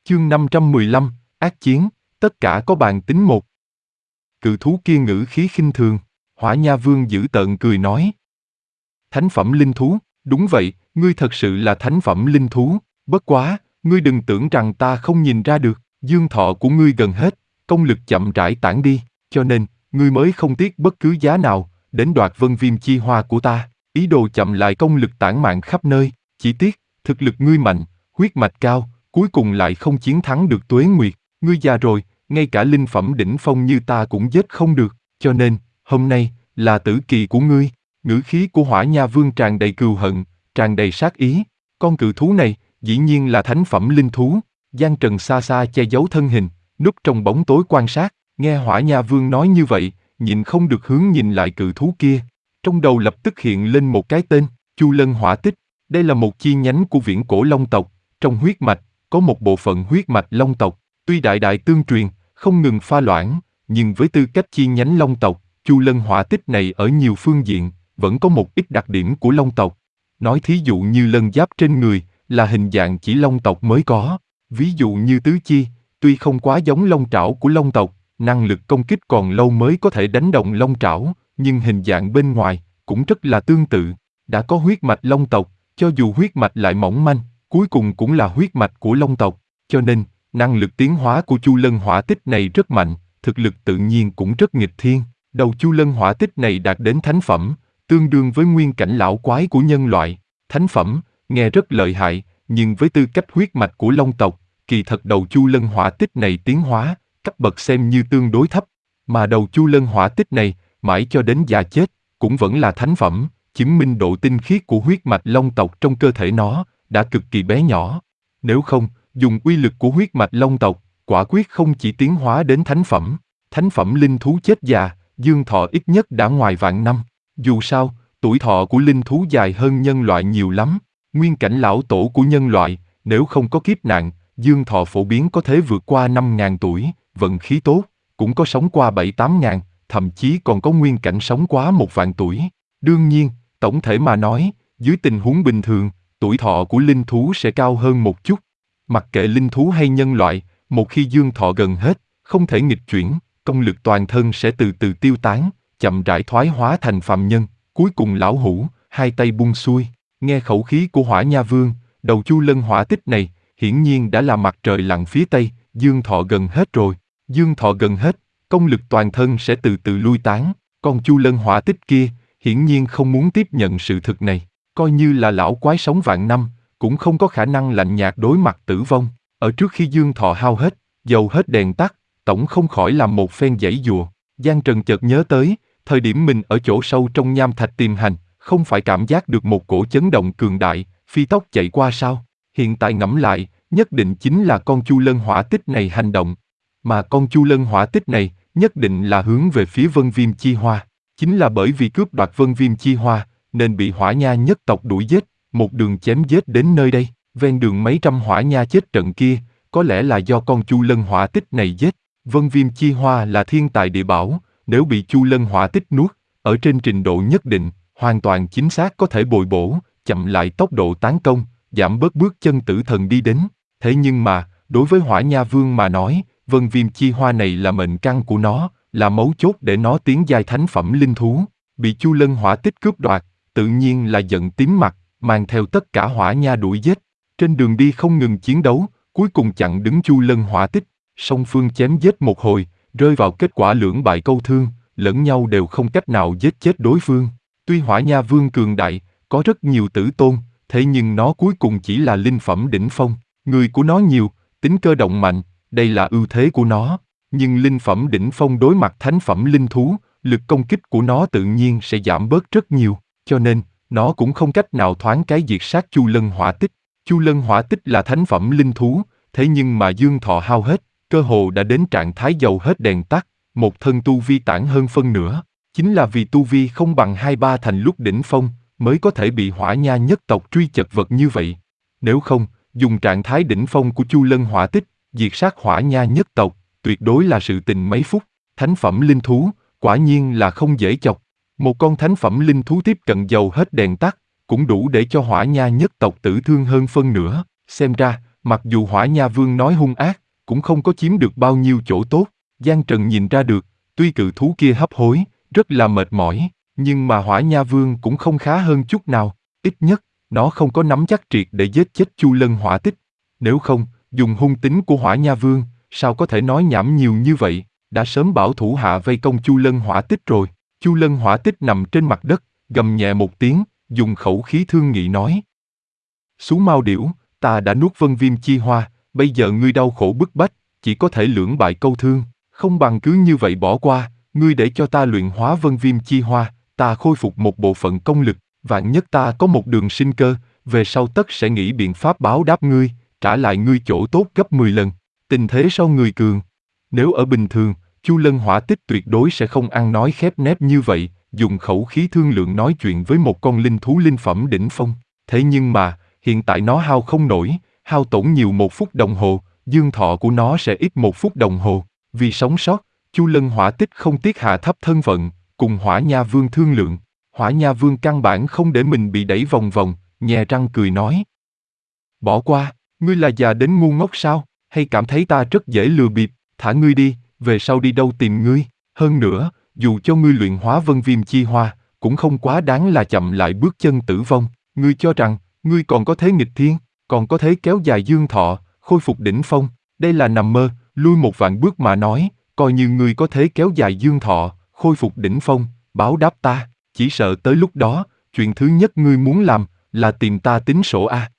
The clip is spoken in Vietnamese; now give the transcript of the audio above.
Chương 515, ác chiến, tất cả có bàn tính một. Cự thú kia ngữ khí khinh thường, Hỏa Nha Vương dữ tợn cười nói. Thánh phẩm linh thú, đúng vậy, ngươi thật sự là thánh phẩm linh thú, bất quá, ngươi đừng tưởng rằng ta không nhìn ra được, dương thọ của ngươi gần hết, công lực chậm rãi tản đi, cho nên, ngươi mới không tiếc bất cứ giá nào, đến đoạt vân viêm chi hoa của ta, ý đồ chậm lại công lực tản mạn khắp nơi, chỉ tiếc, thực lực ngươi mạnh, huyết mạch cao, cuối cùng lại không chiến thắng được Tuế Nguyệt, ngươi già rồi, ngay cả linh phẩm đỉnh phong như ta cũng giết không được, cho nên, hôm nay, là tử kỳ của ngươi. Ngữ khí của Hỏa Nha Vương tràn đầy cừu hận, tràn đầy sát ý, con cự thú này, dĩ nhiên là thánh phẩm linh thú, Giang Trần xa xa che giấu thân hình, núp trong bóng tối quan sát, nghe Hỏa Nha Vương nói như vậy, nhịn không được hướng nhìn lại cự thú kia, trong đầu lập tức hiện lên một cái tên, Chu Lân Hỏa Tích, đây là một chi nhánh của viễn cổ Long tộc, trong huyết mạch, có một bộ phận huyết mạch Long tộc, tuy đại đại tương truyền, không ngừng pha loãng, nhưng với tư cách chi nhánh Long tộc, Chu Lân Hỏa Tích này ở nhiều phương diện, vẫn có một ít đặc điểm của Long tộc. Nói thí dụ như lân giáp trên người, là hình dạng chỉ Long tộc mới có. Ví dụ như tứ chi, tuy không quá giống long trảo của Long tộc, năng lực công kích còn lâu mới có thể đánh động long trảo, nhưng hình dạng bên ngoài, cũng rất là tương tự. Đã có huyết mạch Long tộc, cho dù huyết mạch lại mỏng manh, cuối cùng cũng là huyết mạch của Long tộc. Cho nên, năng lực tiến hóa của Chu Lân Hỏa Tích này rất mạnh, thực lực tự nhiên cũng rất nghịch thiên. Đầu Chu Lân Hỏa Tích này đạt đến thánh phẩm, tương đương với nguyên cảnh lão quái của nhân loại. Thánh phẩm, nghe rất lợi hại, nhưng với tư cách huyết mạch của Long tộc, kỳ thật đầu Chu Lân Hỏa Tích này tiến hóa, cấp bậc xem như tương đối thấp. Mà đầu Chu Lân Hỏa Tích này, mãi cho đến già chết, cũng vẫn là thánh phẩm, chứng minh độ tinh khiết của huyết mạch Long tộc trong cơ thể nó, đã cực kỳ bé nhỏ. Nếu không, dùng uy lực của huyết mạch Long tộc, quả quyết không chỉ tiến hóa đến thánh phẩm linh thú chết già, dương thọ ít nhất đã ngoài vạn năm. Dù sao, tuổi thọ của linh thú dài hơn nhân loại nhiều lắm. Nguyên cảnh lão tổ của nhân loại, nếu không có kiếp nạn, dương thọ phổ biến có thể vượt qua 5.000 tuổi, vận khí tốt, cũng có sống qua 7-8 ngàn, thậm chí còn có nguyên cảnh sống quá 1.000 tuổi. Đương nhiên, tổng thể mà nói, dưới tình huống bình thường, tuổi thọ của linh thú sẽ cao hơn một chút. Mặc kệ linh thú hay nhân loại, một khi dương thọ gần hết, không thể nghịch chuyển, công lực toàn thân sẽ từ từ tiêu tán, chậm rãi thoái hóa thành phàm nhân, cuối cùng lão hủ, hai tay buông xuôi, nghe khẩu khí của Hỏa Nha Vương, đầu Chu Lân Hỏa Tích này, hiển nhiên đã là mặt trời lặn phía tây, dương thọ gần hết rồi, dương thọ gần hết, công lực toàn thân sẽ từ từ lui tán, còn Chu Lân Hỏa Tích kia, hiển nhiên không muốn tiếp nhận sự thực này, coi như là lão quái sống vạn năm, cũng không có khả năng lạnh nhạt đối mặt tử vong, ở trước khi dương thọ hao hết, dầu hết đèn tắt, tổng không khỏi làm một phen giãy giụa. Giang Trần chợt nhớ tới, thời điểm mình ở chỗ sâu trong nham thạch tìm hành, không phải cảm giác được một cổ chấn động cường đại, phi tốc chạy qua sao? Hiện tại ngẫm lại, nhất định chính là con Chu Lân Hỏa Tích này hành động. Mà con Chu Lân Hỏa Tích này, nhất định là hướng về phía Vân Viêm Chi Hoa. Chính là bởi vì cướp đoạt Vân Viêm Chi Hoa, nên bị Hỏa Nha nhất tộc đuổi giết, một đường chém giết đến nơi đây. Ven đường mấy trăm Hỏa Nha chết trận kia, có lẽ là do con Chu Lân Hỏa Tích này giết. Vân Viêm Chi Hoa là thiên tài địa bảo, nếu bị Chu Lân Hỏa Tích nuốt, ở trên trình độ nhất định, hoàn toàn chính xác có thể bồi bổ, chậm lại tốc độ tán công, giảm bớt bước chân tử thần đi đến. Thế nhưng mà, đối với Hỏa Nha Vương mà nói, Vân Viêm Chi Hoa này là mệnh căn của nó, là mấu chốt để nó tiến giai thánh phẩm linh thú. Bị Chu Lân Hỏa Tích cướp đoạt, tự nhiên là giận tím mặt, mang theo tất cả Hỏa Nha đuổi giết. Trên đường đi không ngừng chiến đấu, cuối cùng chặn đứng Chu Lân Hỏa Tích. Song phương chém giết một hồi, rơi vào kết quả lưỡng bại câu thương, lẫn nhau đều không cách nào giết chết đối phương. Tuy Hỏa Nha Vương cường đại, có rất nhiều tử tôn, thế nhưng nó cuối cùng chỉ là linh phẩm đỉnh phong. Người của nó nhiều, tính cơ động mạnh, đây là ưu thế của nó. Nhưng linh phẩm đỉnh phong đối mặt thánh phẩm linh thú, lực công kích của nó tự nhiên sẽ giảm bớt rất nhiều. Cho nên, nó cũng không cách nào thoáng cái diệt sát Chu Lân Hỏa Tích. Chu Lân Hỏa Tích là thánh phẩm linh thú, thế nhưng mà dương thọ hao hết, cơ hồ đã đến trạng thái dầu hết đèn tắt, một thân tu vi tản hơn phân nửa. Chính là vì tu vi không bằng 2-3 thành lúc đỉnh phong, mới có thể bị Hỏa Nha nhất tộc truy chật vật như vậy. Nếu không, dùng trạng thái đỉnh phong của Chu Lân Hỏa Tích, diệt sát Hỏa Nha nhất tộc, tuyệt đối là sự tình mấy phút. Thánh phẩm linh thú, quả nhiên là không dễ chọc. Một con thánh phẩm linh thú tiếp cận dầu hết đèn tắt, cũng đủ để cho Hỏa Nha nhất tộc tử thương hơn phân nửa. Xem ra, Mặc dù Hỏa Nha Vương nói hung ác, cũng không có chiếm được bao nhiêu chỗ tốt. Giang Trần nhìn ra được, tuy cự thú kia hấp hối, rất là mệt mỏi, nhưng mà Hỏa Nha Vương cũng không khá hơn chút nào. Ít nhất, nó không có nắm chắc triệt để giết chết Chu Lân Hỏa Tích. Nếu không, dùng hung tính của Hỏa Nha Vương, sao có thể nói nhảm nhiều như vậy, đã sớm bảo thủ hạ vây công Chu Lân Hỏa Tích rồi. Chu Lân Hỏa Tích nằm trên mặt đất, gầm nhẹ một tiếng, dùng khẩu khí thương nghị nói. Xú Mao Điểu, ta đã nuốt Vân Viêm Chi Hoa, bây giờ ngươi đau khổ bức bách, chỉ có thể lưỡng bại câu thương, không bằng cứ như vậy bỏ qua, ngươi để cho ta luyện hóa Vân Viêm Chi Hoa, ta khôi phục một bộ phận công lực, vạn nhất ta có một đường sinh cơ, về sau tất sẽ nghĩ biện pháp báo đáp ngươi, trả lại ngươi chỗ tốt gấp 10 lần. Tình thế sau người cường. Nếu ở bình thường, Chu Lân Hỏa Tích tuyệt đối sẽ không ăn nói khép nép như vậy, dùng khẩu khí thương lượng nói chuyện với một con linh thú linh phẩm đỉnh phong. Thế nhưng mà, hiện tại nó hao không nổi, hao tổn nhiều 1 phút đồng hồ, dương thọ của nó sẽ ít 1 phút đồng hồ. Vì sống sót, Chu Lân Hỏa Tích không tiếc hạ thấp thân phận, cùng Hỏa Nha Vương thương lượng. Hỏa Nha Vương căn bản không để mình bị đẩy vòng vòng, nhè răng cười nói. Bỏ qua, ngươi là già đến ngu ngốc sao, hay cảm thấy ta rất dễ lừa bịp, thả ngươi đi, về sau đi đâu tìm ngươi. Hơn nữa, dù cho ngươi luyện hóa Vân Viêm Chi Hoa, cũng không quá đáng là chậm lại bước chân tử vong. Ngươi cho rằng, ngươi còn có thế nghịch thiên, còn có thế kéo dài dương thọ, khôi phục đỉnh phong. Đây là nằm mơ, lui 1 vạn bước mà nói, coi như ngươi có thế kéo dài dương thọ, khôi phục đỉnh phong, báo đáp ta, chỉ sợ tới lúc đó, chuyện thứ nhất ngươi muốn làm, là tìm ta tính sổ a.